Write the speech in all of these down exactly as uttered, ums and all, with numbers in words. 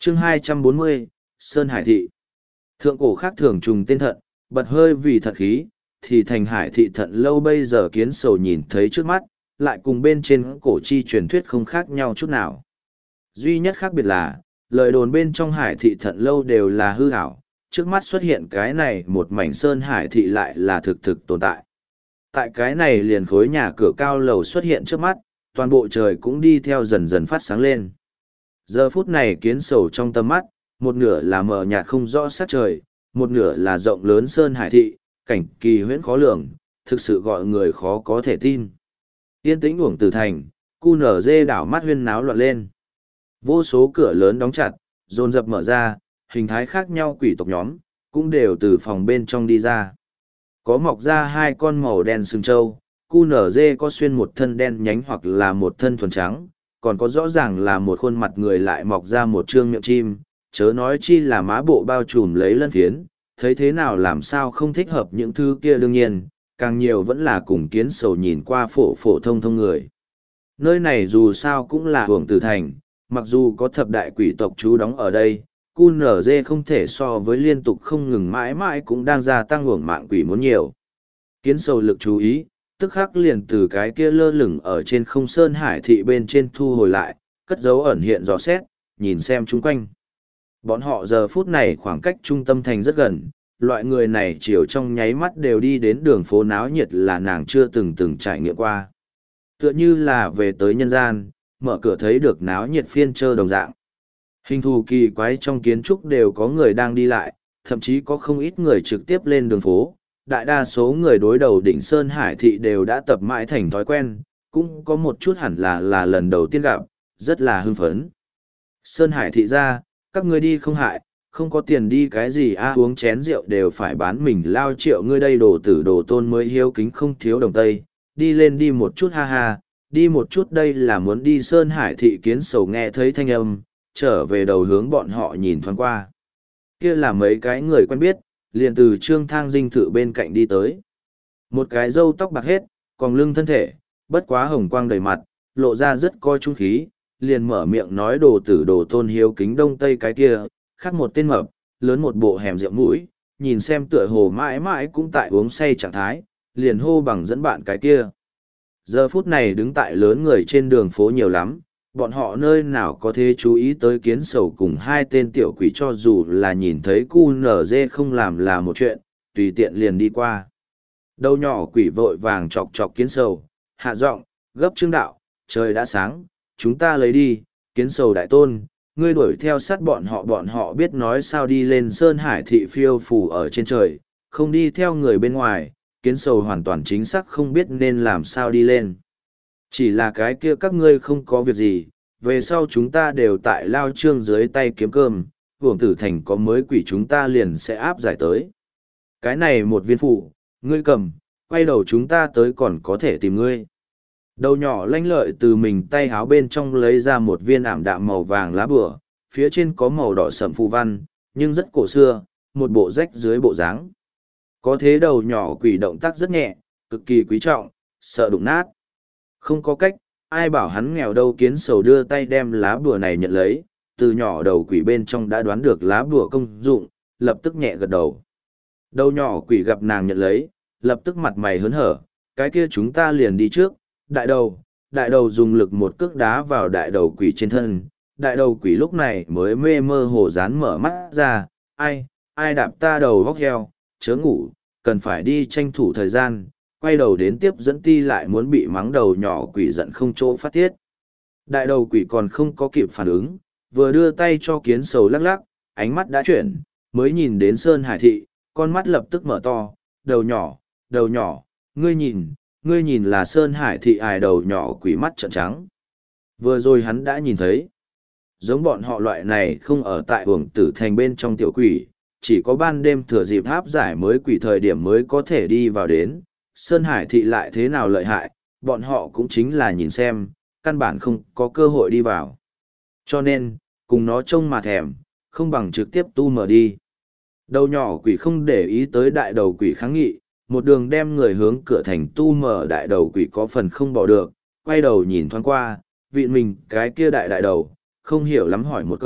Chương hai trăm bốn mươi, Sơn Hải Thị. Thượng cổ khác thường trùng tên thận, bật hơi vì thật khí, thì thành Hải Thị thận lâu bây giờ kiến sầu nhìn thấy trước mắt, lại cùng bên trên cổ chi truyền thuyết không khác nhau chút nào. Duy nhất khác biệt là, lời đồn bên trong Hải Thị thận lâu đều là hư ảo, trước mắt xuất hiện cái này một mảnh Sơn Hải Thị lại là thực thực tồn tại. Tại cái này liền khối nhà cửa cao lầu xuất hiện trước mắt, toàn bộ trời cũng đi theo dần dần phát sáng lên. Giờ phút này kiến sầu trong tầm mắt, một nửa là mờ nhạt không rõ sát trời, một nửa là rộng lớn Sơn Hải Thị, cảnh kỳ huyễn khó lường, thực sự gọi người khó có thể tin. Yên tĩnh uổng từ thành, cu nở dê đảo mắt huyên náo loạn lên. Vô số cửa lớn đóng chặt, dồn dập mở ra, hình thái khác nhau quỷ tộc nhóm, cũng đều từ phòng bên trong đi ra. Có mọc ra hai con màu đen sừng trâu, cu nở dê có xuyên một thân đen nhánh hoặc là một thân thuần trắng, còn có rõ ràng là một khuôn mặt người lại mọc ra một trương miệng chim, chớ nói chi là má bộ bao trùm lấy lân phiến, thấy thế nào làm sao không thích hợp những thứ kia đương nhiên, càng nhiều vẫn là cùng kiến sầu nhìn qua phổ phổ thông thông người. Nơi này dù sao cũng là hưởng tử thành, mặc dù có thập đại quỷ tộc trú đóng ở đây, cu nở dê không thể so với liên tục không ngừng mãi mãi cũng đang gia tăng hưởng mạng quỷ muốn nhiều. Kiến sầu lực chú ý, tức khắc liền từ cái kia lơ lửng ở trên không Sơn Hải Thị bên trên thu hồi lại, cất dấu ẩn hiện dò xét, nhìn xem chung quanh. Bọn họ giờ phút này khoảng cách trung tâm thành rất gần, loại người này chiều trong nháy mắt đều đi đến đường phố náo nhiệt là nàng chưa từng từng trải nghiệm qua. Tựa như là về tới nhân gian, mở cửa thấy được náo nhiệt phiên chơ đồng dạng. Hình thù kỳ quái trong kiến trúc đều có người đang đi lại, thậm chí có không ít người trực tiếp lên đường phố. Đại đa số người đối đầu đỉnh Sơn Hải Thị đều đã tập mãi thành thói quen, cũng có một chút hẳn là là lần đầu tiên gặp, rất là hưng phấn. Sơn Hải Thị ra, các ngươi đi không hại, không có tiền đi cái gì a uống chén rượu đều phải bán mình lao triệu ngươi đây đồ tử đồ tôn mới hiếu kính không thiếu đồng tây, đi lên đi một chút ha ha, đi một chút đây là muốn đi Sơn Hải Thị kiến sầu nghe thấy thanh âm, trở về đầu hướng bọn họ nhìn thoáng qua. Kia là mấy cái người quen biết, liền từ trương thang dinh thự bên cạnh đi tới. Một cái râu tóc bạc hết, còn lưng thân thể, bất quá hồng quang đầy mặt, lộ ra rất coi trung khí, liền mở miệng nói đồ tử đồ tôn hiếu kính đông tây cái kia, khác một tên mập, lớn một bộ hẻm rượu mũi, nhìn xem tựa hồ mãi mãi cũng tại uống say trạng thái, liền hô bằng dẫn bạn cái kia. Giờ phút này đứng tại lớn người trên đường phố nhiều lắm, bọn họ nơi nào có thể chú ý tới kiến sầu cùng hai tên tiểu quỷ cho dù là nhìn thấy cu nở dê không làm là một chuyện, tùy tiện liền đi qua. Đầu nhỏ quỷ vội vàng chọc chọc kiến sầu, hạ giọng, gấp trương đạo, trời đã sáng, chúng ta lấy đi, kiến sầu đại tôn, ngươi đuổi theo sát bọn họ bọn họ biết nói sao đi lên Sơn Hải Thị phiêu phù ở trên trời, không đi theo người bên ngoài, kiến sầu hoàn toàn chính xác không biết nên làm sao đi lên. Chỉ là cái kia các ngươi không có việc gì, về sau chúng ta đều tại lao trương dưới tay kiếm cơm, hưởng tử thành có mới quỷ chúng ta liền sẽ áp giải tới. Cái này một viên phụ, ngươi cầm, quay đầu chúng ta tới còn có thể tìm ngươi. Đầu nhỏ lanh lợi từ mình tay háo bên trong lấy ra một viên ảm đạm màu vàng lá bửa, phía trên có màu đỏ sậm phù văn, nhưng rất cổ xưa, một bộ rách dưới bộ dáng. Có thế đầu nhỏ quỷ động tác rất nhẹ, cực kỳ quý trọng, sợ đụng nát. Không có cách, ai bảo hắn nghèo đâu kiến sầu đưa tay đem lá bùa này nhận lấy, từ nhỏ đầu quỷ bên trong đã đoán được lá bùa công dụng, lập tức nhẹ gật đầu. Đầu nhỏ quỷ gặp nàng nhận lấy, lập tức mặt mày hớn hở, cái kia chúng ta liền đi trước, đại đầu, đại đầu dùng lực một cước đá vào đại đầu quỷ trên thân, đại đầu quỷ lúc này mới mê mơ hồ dán mở mắt ra, ai, ai đạp ta đầu vóc heo, chớ ngủ, cần phải đi tranh thủ thời gian, quay đầu đến tiếp dẫn ti lại muốn bị mắng đầu nhỏ quỷ giận không chỗ phát tiết. Đại đầu quỷ còn không có kịp phản ứng, vừa đưa tay cho kiến sầu lắc lắc, ánh mắt đã chuyển, mới nhìn đến Sơn Hải Thị, con mắt lập tức mở to, đầu nhỏ, đầu nhỏ, ngươi nhìn, ngươi nhìn là Sơn Hải Thị ài đầu nhỏ quỷ mắt trợn trắng. Vừa rồi hắn đã nhìn thấy, giống bọn họ loại này không ở tại uổng tử thành bên trong tiểu quỷ, chỉ có ban đêm thừa dịp áp giải mới quỷ thời điểm mới có thể đi vào đến. Sơn Hải Thị lại thế nào lợi hại, bọn họ cũng chính là nhìn xem, căn bản không có cơ hội đi vào. Cho nên, cùng nó trông mà thèm, không bằng trực tiếp tu mở đi. Đầu nhỏ quỷ không để ý tới đại đầu quỷ kháng nghị, một đường đem người hướng cửa thành tu mở đại đầu quỷ có phần không bỏ được, quay đầu nhìn thoáng qua, vị mình cái kia đại đại đầu, không hiểu lắm hỏi một câu,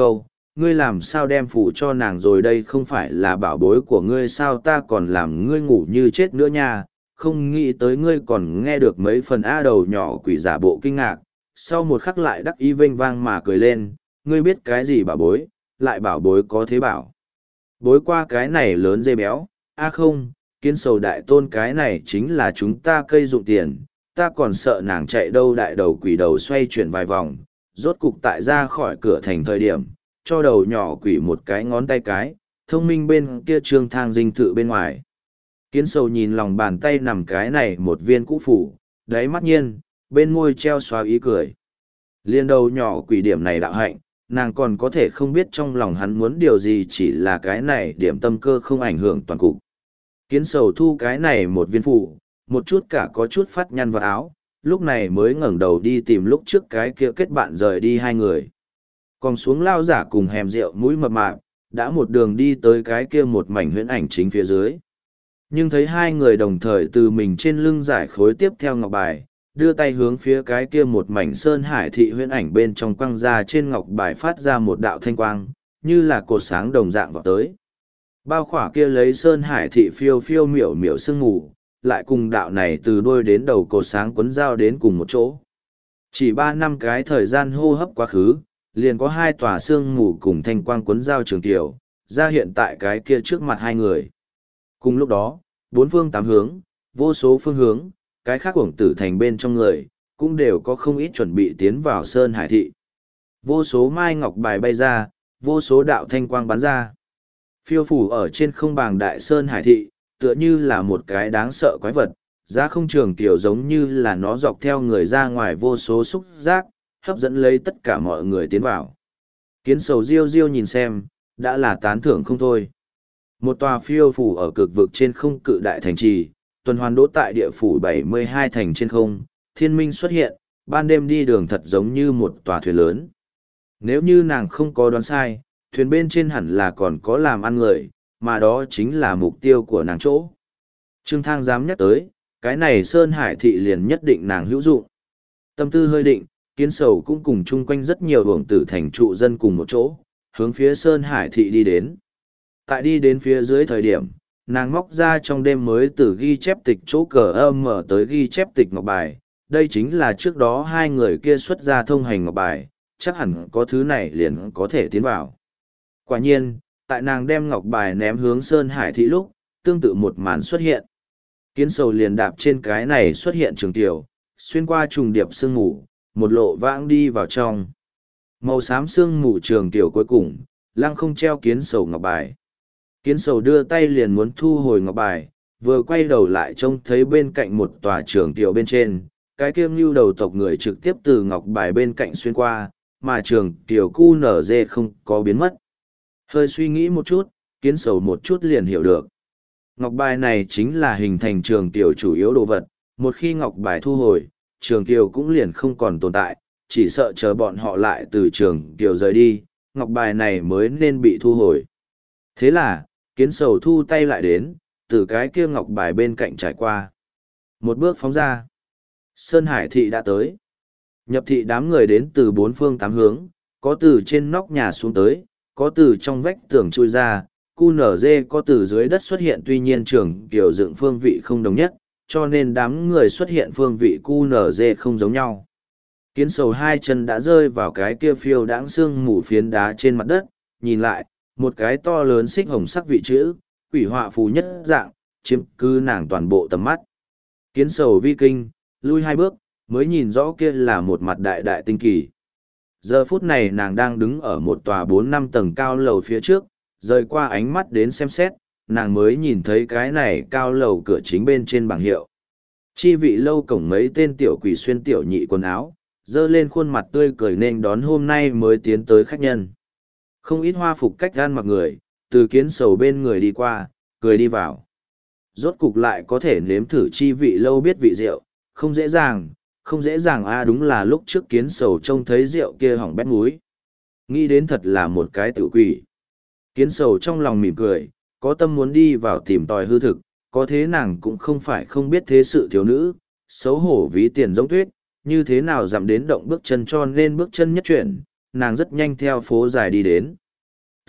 ngươi làm sao đem phủ cho nàng rồi, đây không phải là bảo bối của ngươi sao, ta còn làm ngươi ngủ như chết nữa nha, không nghĩ tới ngươi còn nghe được mấy phần. A đầu nhỏ quỷ giả bộ kinh ngạc, sau một khắc lại đắc ý vênh vang mà cười lên, ngươi biết cái gì bảo bối, lại bảo bối có thế bảo. Bối qua cái này lớn dê béo, a không, kiến sầu đại tôn cái này chính là chúng ta cây dụng tiền, ta còn sợ nàng chạy đâu. Đại đầu quỷ đầu xoay chuyển vài vòng, rốt cục tại ra khỏi cửa thành thời điểm, cho đầu nhỏ quỷ một cái ngón tay cái, thông minh bên kia trương thang dinh thự bên ngoài. Kiến sầu nhìn lòng bàn tay nằm cái này một viên cũ phủ, đáy mắt nhiên, bên môi treo xóa ý cười. Liên đầu nhỏ quỷ điểm này đạo hạnh, nàng còn có thể không biết trong lòng hắn muốn điều gì, chỉ là cái này điểm tâm cơ không ảnh hưởng toàn cục. Kiến sầu thu cái này một viên phủ, một chút cả có chút phát nhăn vào áo, lúc này mới ngẩng đầu đi tìm lúc trước cái kia kết bạn rời đi hai người. Còn xuống lao giả cùng hèm rượu mũi mập mạp, đã một đường đi tới cái kia một mảnh huyễn ảnh chính phía dưới. Nhưng thấy hai người đồng thời từ mình trên lưng giải khối tiếp theo ngọc bài, đưa tay hướng phía cái kia một mảnh sơn hải thị huyễn ảnh bên trong quăng ra, trên ngọc bài phát ra một đạo thanh quang, như là cột sáng đồng dạng vào tới. Bao khỏa kia lấy sơn hải thị phiêu phiêu miểu miểu sương mù, lại cùng đạo này từ đuôi đến đầu cột sáng quấn dao đến cùng một chỗ. Chỉ ba năm cái thời gian hô hấp quá khứ, liền có hai tòa sương mù cùng thanh quang quấn dao trường tiểu, ra hiện tại cái kia trước mặt hai người. Cùng lúc đó, bốn phương tám hướng, vô số phương hướng, cái khác uổng tử thành bên trong người, cũng đều có không ít chuẩn bị tiến vào sơn hải thị. Vô số mai ngọc bài bay ra, vô số đạo thanh quang bắn ra. Phiêu phủ ở trên không bàng đại sơn hải thị, tựa như là một cái đáng sợ quái vật, giá không trường tiểu giống như là nó dọc theo người ra ngoài vô số xúc giác, hấp dẫn lấy tất cả mọi người tiến vào. Kiến sầu riêu riêu nhìn xem, đã là tán thưởng không thôi. Một tòa phiêu phủ ở cực vực trên không cự đại thành trì, tuần hoàn đỗ tại địa phủ bảy mươi hai thành trên không, thiên minh xuất hiện, ban đêm đi đường thật giống như một tòa thuyền lớn. Nếu như nàng không có đoán sai, thuyền bên trên hẳn là còn có làm ăn người, mà đó chính là mục tiêu của nàng chỗ. Trương Thang dám nhắc tới, cái này Sơn Hải thị liền nhất định nàng hữu dụng. Tâm tư hơi định, Kiến sầu cũng cùng chung quanh rất nhiều hưởng tử thành trụ dân cùng một chỗ, hướng phía Sơn Hải thị đi đến. Tại đi đến phía dưới thời điểm, nàng móc ra trong đêm mới từ ghi chép tịch chỗ cờ âm mở tới ghi chép tịch ngọc bài. Đây chính là trước đó hai người kia xuất ra thông hành ngọc bài, chắc hẳn có thứ này liền có thể tiến vào. Quả nhiên, tại nàng đem ngọc bài ném hướng Sơn Hải thị lúc, tương tự một màn xuất hiện. Kiến sầu liền đạp trên cái này xuất hiện trường tiểu, xuyên qua trùng điệp sương mù, một lộ vãng đi vào trong. Màu xám sương mù trường tiểu cuối cùng, lăng không treo kiến sầu ngọc bài. Kiến sầu đưa tay liền muốn thu hồi ngọc bài, vừa quay đầu lại trông thấy bên cạnh một tòa trường tiểu bên trên, cái kiêng lưu đầu tộc người trực tiếp từ ngọc bài bên cạnh xuyên qua, mà trường tiểu cu nở dê không có biến mất. Hơi suy nghĩ một chút, kiến sầu một chút liền hiểu được. Ngọc bài này chính là hình thành trường tiểu chủ yếu đồ vật, một khi ngọc bài thu hồi, trường tiểu cũng liền không còn tồn tại, chỉ sợ chờ bọn họ lại từ trường tiểu rời đi, ngọc bài này mới nên bị thu hồi. Thế là, kiến sầu thu tay lại đến, từ cái kia ngọc bài bên cạnh trải qua. Một bước phóng ra. Sơn Hải thị đã tới. Nhập thị đám người đến từ bốn phương tám hướng, có từ trên nóc nhà xuống tới, có từ trong vách tường chui ra, cu nở dê có từ dưới đất xuất hiện, tuy nhiên trường kiểu dựng phương vị không đồng nhất, cho nên đám người xuất hiện phương vị cu nở dê không giống nhau. Kiến sầu hai chân đã rơi vào cái kia phiêu đãng xương mù phiến đá trên mặt đất, nhìn lại, một cái to lớn xích hồng sắc vị chữ, quỷ họa phù nhất dạng, chiếm cứ nàng toàn bộ tầm mắt. Kiến sầu vi kinh, lui hai bước, mới nhìn rõ kia là một mặt đại đại tinh kỳ. Giờ phút này nàng đang đứng ở một tòa bốn năm tầng cao lầu phía trước, rời qua ánh mắt đến xem xét, nàng mới nhìn thấy cái này cao lầu cửa chính bên trên bảng hiệu. Chi vị lâu cổng mấy tên tiểu quỷ xuyên tiểu nhị quần áo, dơ lên khuôn mặt tươi cười nên đón hôm nay mới tiến tới khách nhân. Không ít hoa phục cách gan mặc người, từ kiến sầu bên người đi qua, cười đi vào. Rốt cục lại có thể nếm thử chi vị lâu biết vị rượu, không dễ dàng, không dễ dàng a đúng là lúc trước kiến sầu trông thấy rượu kia hỏng bét múi. Nghĩ đến thật là một cái tự quỷ. Kiến sầu trong lòng mỉm cười, có tâm muốn đi vào tìm tòi hư thực, có thế nàng cũng không phải không biết thế sự thiếu nữ, xấu hổ ví tiền giống tuyết, như thế nào dặm đến động bước chân cho nên bước chân nhất chuyển, nàng rất nhanh theo phố dài đi đến.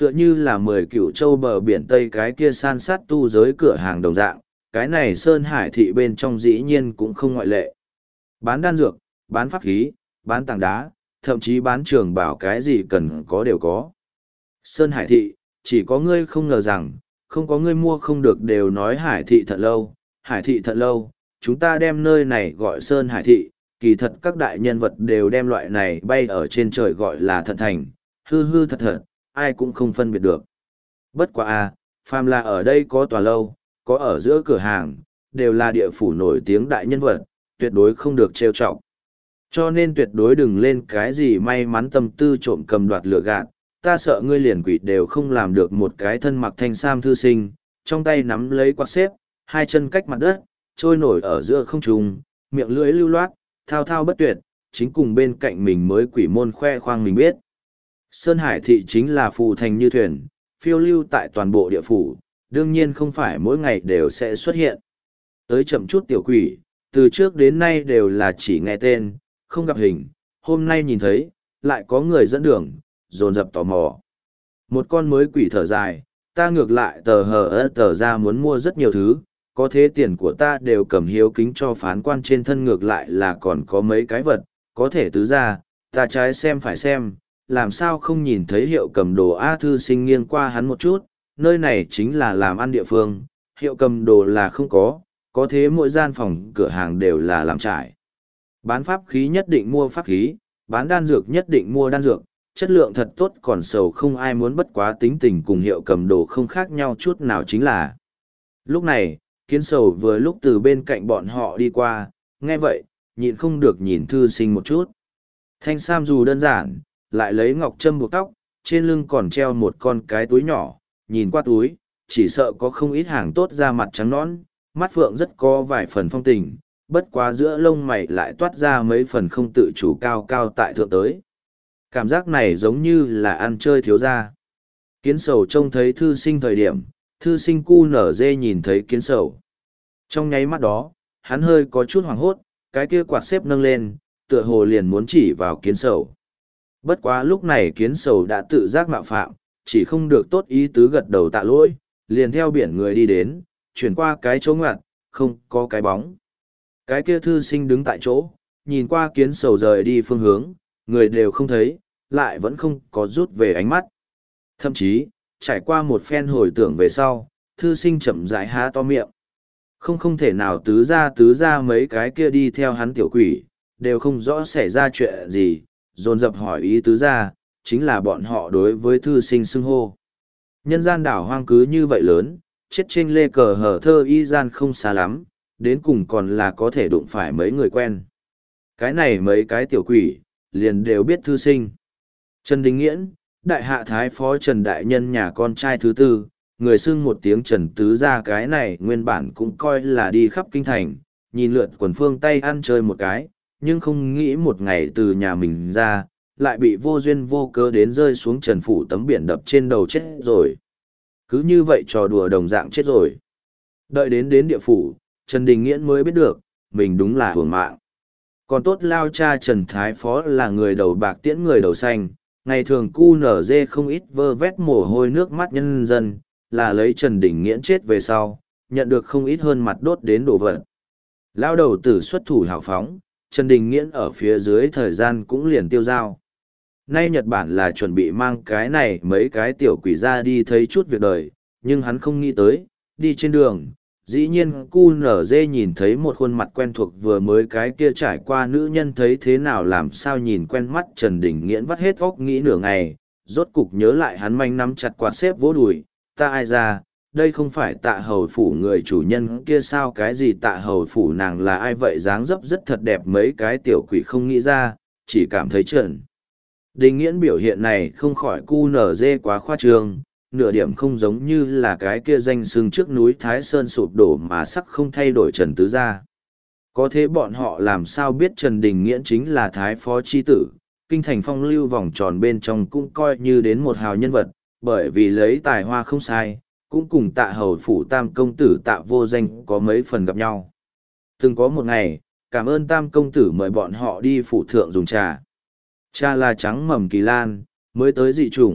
Tựa như là mười cựu châu bờ biển Tây cái kia san sát tu giới cửa hàng đồng dạng, cái này Sơn Hải thị bên trong dĩ nhiên cũng không ngoại lệ. Bán đan dược, bán pháp khí, bán tảng đá, thậm chí bán trường bảo cái gì cần có đều có. Sơn Hải thị, chỉ có ngươi không ngờ rằng, không có ngươi mua không được đều nói Hải thị thật lâu, Hải thị thật lâu, chúng ta đem nơi này gọi Sơn Hải thị, kỳ thật các đại nhân vật đều đem loại này bay ở trên trời gọi là thận thành, hư hư thật thật, ai cũng không phân biệt được. Bất quá a, phàm là ở đây có tòa lâu, có ở giữa cửa hàng, đều là địa phủ nổi tiếng đại nhân vật, tuyệt đối không được trêu chọc. Cho nên tuyệt đối đừng lên cái gì may mắn tâm tư trộm cầm đoạt lừa gạt, ta sợ ngươi liền quỷ đều không làm được một cái thân mặc thanh sam thư sinh, trong tay nắm lấy quạt xếp, hai chân cách mặt đất, trôi nổi ở giữa không trung, miệng lưỡi lưu loát, thao thao bất tuyệt, chính cùng bên cạnh mình mới quỷ môn khoe khoang mình biết. Sơn Hải thị chính là phù thành như thuyền, phiêu lưu tại toàn bộ địa phủ, đương nhiên không phải mỗi ngày đều sẽ xuất hiện. Tới chậm chút tiểu quỷ, từ trước đến nay đều là chỉ nghe tên, không gặp hình, hôm nay nhìn thấy, lại có người dẫn đường, dồn dập tò mò. Một con mới quỷ thở dài, ta ngược lại tờ hờ ơ tờ ra muốn mua rất nhiều thứ, có thế tiền của ta đều cầm hiếu kính cho phán quan trên thân ngược lại là còn có mấy cái vật, có thể tứ ra, ta trái xem phải xem, làm sao không nhìn thấy hiệu cầm đồ A thư sinh nghiêng qua hắn một chút, nơi này chính là làm ăn địa phương, hiệu cầm đồ là không có, có thế mỗi gian phòng cửa hàng đều là làm trải. Bán pháp khí nhất định mua pháp khí, bán đan dược nhất định mua đan dược, chất lượng thật tốt còn sầu không ai muốn bất quá tính tình cùng hiệu cầm đồ không khác nhau chút nào chính là. Lúc này, kiến sầu vừa lúc từ bên cạnh bọn họ đi qua, nghe vậy, nhịn không được nhìn thư sinh một chút. Thanh sam dù đơn giản, lại lấy ngọc trâm buộc tóc, trên lưng còn treo một con cái túi nhỏ, nhìn qua túi, chỉ sợ có không ít hàng tốt ra mặt trắng nõn, mắt phượng rất có vài phần phong tình, bất quá giữa lông mày lại toát ra mấy phần không tự chủ cao cao tại thượng tới. Cảm giác này giống như là ăn chơi thiếu gia. Kiến sầu trông thấy thư sinh thời điểm, thư sinh cu nở dê nhìn thấy kiến sầu. Trong nháy mắt đó, hắn hơi có chút hoảng hốt, cái kia quạt xếp nâng lên, tựa hồ liền muốn chỉ vào kiến sầu. Bất quá lúc này kiến sầu đã tự giác mạo phạm, chỉ không được tốt ý tứ gật đầu tạ lỗi, liền theo biển người đi đến, chuyển qua cái chỗ ngoặt, không có cái bóng. Cái kia thư sinh đứng tại chỗ, nhìn qua kiến sầu rời đi phương hướng, người đều không thấy, lại vẫn không có rút về ánh mắt. Thậm chí, trải qua một phen hồi tưởng về sau, thư sinh chậm rãi há to miệng. Không không thể nào tứ ra tứ ra mấy cái kia đi theo hắn tiểu quỷ, đều không rõ xảy ra chuyện gì, dồn dập hỏi ý tứ ra, chính là bọn họ đối với thư sinh xưng hô. Nhân gian đảo hoang cứ như vậy lớn, chết trên lê cờ hở thơ y gian không xa lắm, đến cùng còn là có thể đụng phải mấy người quen. Cái này mấy cái tiểu quỷ, liền đều biết thư sinh. Trần Đình Nghiễn, đại hạ thái phó Trần Đại Nhân nhà con trai thứ tư, người xưng một tiếng Trần Tứ ra cái này nguyên bản cũng coi là đi khắp kinh thành, nhìn lượt quần phương tay ăn chơi một cái, nhưng không nghĩ một ngày từ nhà mình ra, lại bị vô duyên vô cớ đến rơi xuống trần phủ tấm biển đập trên đầu chết rồi. Cứ như vậy trò đùa đồng dạng chết rồi. Đợi đến đến địa phủ, Trần Đình Nghiễn mới biết được, mình đúng là hưởng mạng. Còn tốt lao cha Trần Thái Phó là người đầu bạc tiễn người đầu xanh, ngày thường cu nở dê không ít vơ vét mồ hôi nước mắt nhân dân, là lấy Trần Đình Nghiễn chết về sau, nhận được không ít hơn mặt đốt đến đổ vật. Lao đầu tử xuất thủ hào phóng, Trần Đình Nghiễn ở phía dưới thời gian cũng liền tiêu dao. Nay Nhật Bản là chuẩn bị mang cái này mấy cái tiểu quỷ ra đi thấy chút việc đời, nhưng hắn không nghĩ tới, đi trên đường, dĩ nhiên cu nở dê nhìn thấy một khuôn mặt quen thuộc vừa mới cái kia trải qua nữ nhân thấy thế nào làm sao nhìn quen mắt Trần Đình Nghiễn vắt hết óc nghĩ nửa ngày, rốt cục nhớ lại hắn manh nắm chặt quạt xếp vỗ đùi, ta ai ra, đây không phải tạ hầu phủ người chủ nhân kia sao cái gì tạ hầu phủ nàng là ai vậy dáng dấp rất thật đẹp mấy cái tiểu quỷ không nghĩ ra, chỉ cảm thấy Trần Đình Nghiễn biểu hiện này không khỏi cu nở dê quá khoa trương, nửa điểm không giống như là cái kia danh xưng trước núi Thái Sơn sụp đổ mà sắc không thay đổi Trần Tứ Gia. Có thế bọn họ làm sao biết Trần Đình Nghiễn chính là Thái Phó Chi Tử, kinh thành phong lưu vòng tròn bên trong cũng coi như đến một hào nhân vật, bởi vì lấy tài hoa không sai, cũng cùng tạ hầu phủ tam công tử tạ vô danh có mấy phần gặp nhau. Từng có một ngày, cảm ơn tam công tử mời bọn họ đi phủ thượng dùng trà. Trà là trắng mầm kỳ lan, mới tới dị chủng,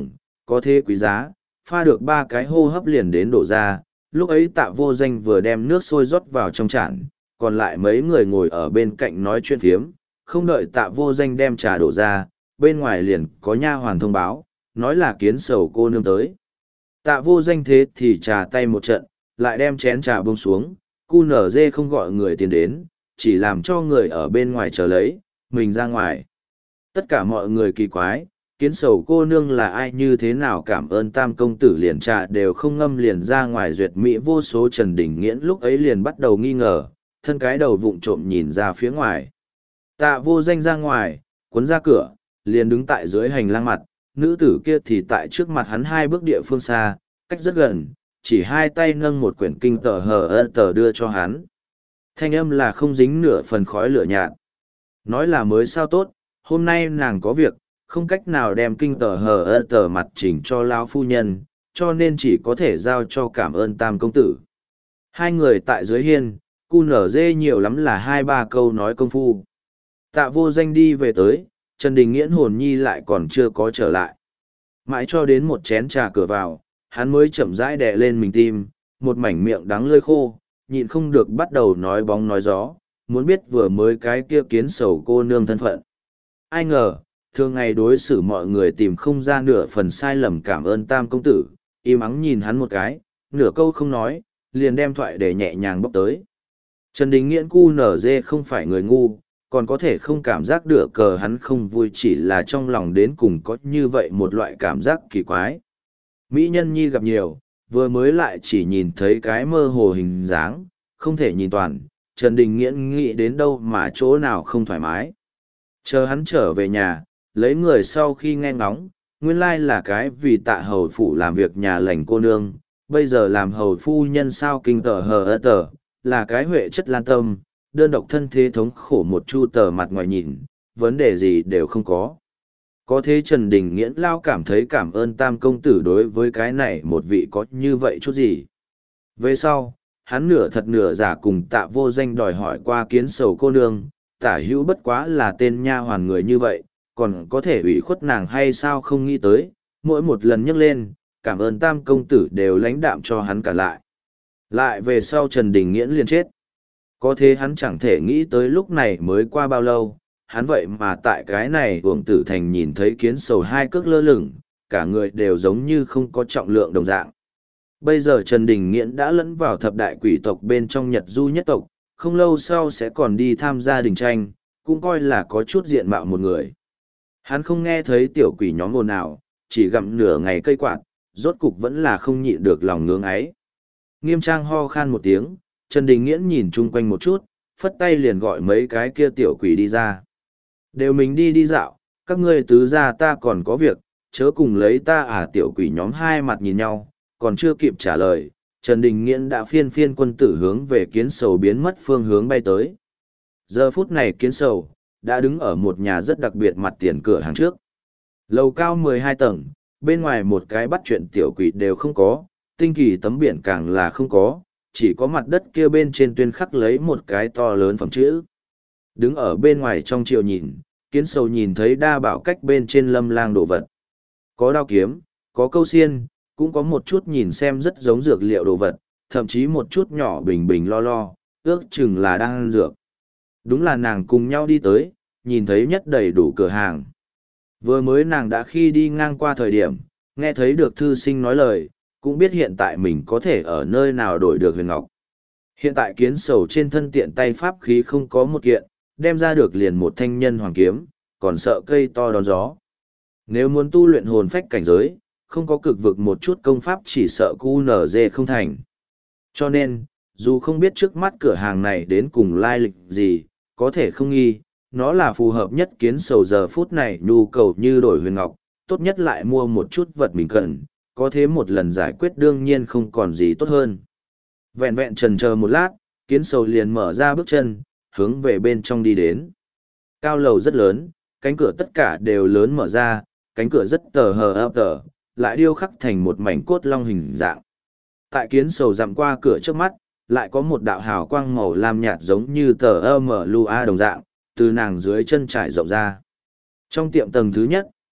có thế quý giá, pha được ba cái hô hấp liền đến đổ ra, lúc ấy Tạ Vô Danh vừa đem nước sôi rót vào trong chản, còn lại mấy người ngồi ở bên cạnh nói chuyện phiếm, không đợi Tạ Vô Danh đem trà đổ ra, bên ngoài liền có nha hoàn thông báo, nói là Kiến Sầu cô nương tới. Tạ Vô Danh thế thì trà tay một trận, lại đem chén trà buông xuống, cu nở dê không gọi người tiến đến, chỉ làm cho người ở bên ngoài chờ lấy, mình ra ngoài. Tất cả mọi người kỳ quái, Kiến Sầu cô nương là ai, như thế nào cảm ơn Tam công tử liền trà đều không ngâm liền ra ngoài duyệt mỹ vô số. Trần Đình Nghiễn lúc ấy liền bắt đầu nghi ngờ, thân cái đầu vụng trộm nhìn ra phía ngoài. Tạ Vô Danh ra ngoài, cuốn ra cửa, liền đứng tại dưới hành lang mặt, nữ tử kia thì tại trước mặt hắn hai bước địa phương xa, cách rất gần, chỉ hai tay nâng một quyển kinh tờ hờ ơ tờ đưa cho hắn. Thanh âm là không dính nửa phần khói lửa nhạt. Nói là mới sao tốt, hôm nay nàng có việc, không cách nào đem kinh tờ hờ ơ tờ mặt chỉnh cho lão phu nhân, cho nên chỉ có thể giao cho cảm ơn Tam công tử. Hai người tại dưới hiên, cu nở dê nhiều lắm là hai ba câu nói công phu. Tạ Vô Danh đi về tới, Trần Đình Nghiễn hồn nhi lại còn chưa có trở lại. Mãi cho đến một chén trà cửa vào, hắn mới chậm rãi đè lên mình tim, một mảnh miệng đắng lưỡi khô, nhịn không được bắt đầu nói bóng nói gió, muốn biết vừa mới cái kia Kiến Sầu cô nương thân phận. Ai ngờ, thường ngày đối xử mọi người tìm không ra nửa phần sai lầm, cảm ơn Tam công tử, im ắng nhìn hắn một cái, nửa câu không nói, liền đem thoại để nhẹ nhàng bóc tới. Trần Đình Nghiễn cu nở dê không phải người ngu, còn có thể không cảm giác được cờ hắn không vui, chỉ là trong lòng đến cùng có như vậy một loại cảm giác kỳ quái. Mỹ nhân nhi gặp nhiều, vừa mới lại chỉ nhìn thấy cái mơ hồ hình dáng, không thể nhìn toàn, Trần Đình Nghiễn nghĩ đến đâu mà chỗ nào không thoải mái. Chờ hắn trở về nhà, lấy người sau khi nghe ngóng, nguyên lai là cái vì Tạ hầu phủ làm việc nhà lành cô nương, bây giờ làm hầu phu nhân sao kinh tờ hờ ơ tờ, là cái huệ chất lan tâm, đơn độc thân thế thống khổ một chu tờ mặt ngoài nhìn, vấn đề gì đều không có. Có thế Trần Đình Nghiễn lao cảm thấy cảm ơn Tam công tử đối với cái này một vị có như vậy chút gì. Về sau, hắn nửa thật nửa giả cùng Tạ Vô Danh đòi hỏi qua Kiến Sầu cô nương, tả hữu bất quá là tên nha hoàn người như vậy, còn có thể ủy khuất nàng hay sao không nghĩ tới, mỗi một lần nhắc lên, cảm ơn Tam công tử đều lãnh đạm cho hắn cả lại. Lại về sau Trần Đình Nghiễn liền chết. Có thế hắn chẳng thể nghĩ tới lúc này mới qua bao lâu, hắn vậy mà tại cái này uổng tử thành nhìn thấy Kiến Sầu hai cước lơ lửng, cả người đều giống như không có trọng lượng đồng dạng. Bây giờ Trần Đình Nghiễn đã lẫn vào thập đại quỷ tộc bên trong Nhật Du nhất tộc, không lâu sau sẽ còn đi tham gia đình tranh, cũng coi là có chút diện mạo một người. Hắn không nghe thấy tiểu quỷ nhóm ồn ào, chỉ gặm nửa ngày cây quạt, rốt cục vẫn là không nhịn được lòng ngưỡng ấy. Nghiêm trang ho khan một tiếng, Trần Đình Nghiễn nhìn chung quanh một chút, phất tay liền gọi mấy cái kia tiểu quỷ đi ra. Đều mình đi đi dạo, các ngươi tứ ra ta còn có việc, chớ cùng lấy ta à. Tiểu quỷ nhóm hai mặt nhìn nhau, còn chưa kịp trả lời, Trần Đình Nghiễn đã phiên phiên quân tử hướng về Kiến Sầu biến mất phương hướng bay tới. Giờ phút này Kiến Sầu đã đứng ở một nhà rất đặc biệt mặt tiền cửa hàng trước. Lầu cao mười hai tầng, bên ngoài một cái bắt chuyện tiểu quỷ đều không có, tinh kỳ tấm biển càng là không có, chỉ có mặt đất kia bên trên tuyên khắc lấy một cái to lớn phẩm chữ. Đứng ở bên ngoài trong chiều nhìn, Kiến Sầu nhìn thấy đa bảo cách bên trên lâm lang đồ vật. Có đao kiếm, có câu xiên, cũng có một chút nhìn xem rất giống dược liệu đồ vật, thậm chí một chút nhỏ bình bình lo lo, ước chừng là đang ăn dược. Đúng là nàng cùng nhau đi tới, nhìn thấy nhất đầy đủ cửa hàng. Vừa mới nàng đã khi đi ngang qua thời điểm, nghe thấy được thư sinh nói lời, cũng biết hiện tại mình có thể ở nơi nào đổi được huyền ngọc. Hiện tại Kiến Sầu trên thân tiện tay pháp khí không có một kiện, đem ra được liền một thanh nhân hoàng kiếm, còn sợ cây to đón gió. Nếu muốn tu luyện hồn phách cảnh giới, không có cực vực một chút công pháp chỉ sợ cu nở dê không thành. Cho nên, dù không biết trước mắt cửa hàng này đến cùng lai lịch gì, có thể không nghi, nó là phù hợp nhất Kiến Sầu giờ phút này nhu cầu như đổi huyền ngọc, tốt nhất lại mua một chút vật mình cần, có thế một lần giải quyết đương nhiên không còn gì tốt hơn. Vẹn vẹn trần chờ một lát, Kiến Sầu liền mở ra bước chân, hướng về bên trong đi đến. Cao lầu rất lớn, cánh cửa tất cả đều lớn mở ra, cánh cửa rất tờ hờ ấp tờ, lại điêu khắc thành một mảnh cốt long hình dạng. Tại Kiến Sầu dặm qua cửa trước mắt, lại có một đạo hào quang màu lam nhạt giống như tờ ơ mở lua đồng dạng, từ nàng dưới chân trải rộng ra. Trong tiệm tầng thứ nhất,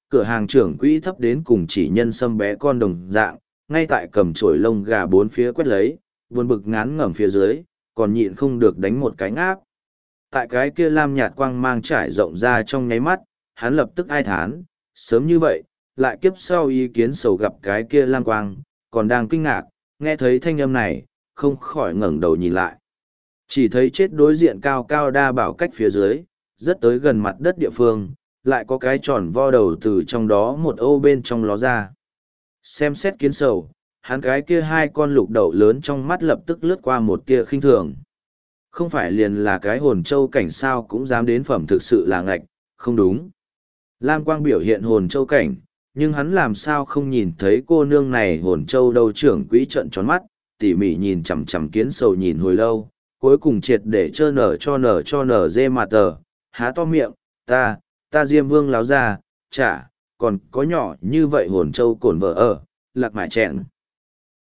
cửa hàng trưởng quỹ thấp đến cùng chỉ nhân sâm bé con đồng dạng, ngay tại cầm chổi lông gà bốn phía quét lấy, buồn bực ngán ngẩm phía dưới, còn nhịn không được đánh một cái ngáp. Tại cái kia lam nhạt quang mang trải rộng ra trong nháy mắt, hắn lập tức ai thán, sớm như vậy, lại kiếp sau ý kiến sầu gặp cái kia lam quang, còn đang kinh ngạc, nghe thấy thanh âm này, không khỏi ngẩng đầu nhìn lại. Chỉ thấy chết đối diện cao cao đa bảo cách phía dưới, rất tới gần mặt đất địa phương, lại có cái tròn vo đầu từ trong đó một ô bên trong ló ra. Xem xét kiến sầu, hắn cái kia hai con lục đậu lớn trong mắt lập tức lướt qua một tia khinh thường. Không phải liền là cái hồn châu cảnh sao cũng dám đến phẩm thực sự là ngạch, không đúng. Lam Quang biểu hiện hồn châu cảnh, nhưng hắn làm sao không nhìn thấy cô nương này hồn châu đâu. Trưởng quỹ trợn tròn mắt, tỉ mỉ nhìn chằm chằm kiến sầu nhìn hồi lâu, cuối cùng triệt để trơ nở cho nở cho nở dê mà tờ, há to miệng, ta, ta Diêm Vương láo ra, chả, còn có nhỏ như vậy hồn châu cổn vợ ở, lạc mải chẹn.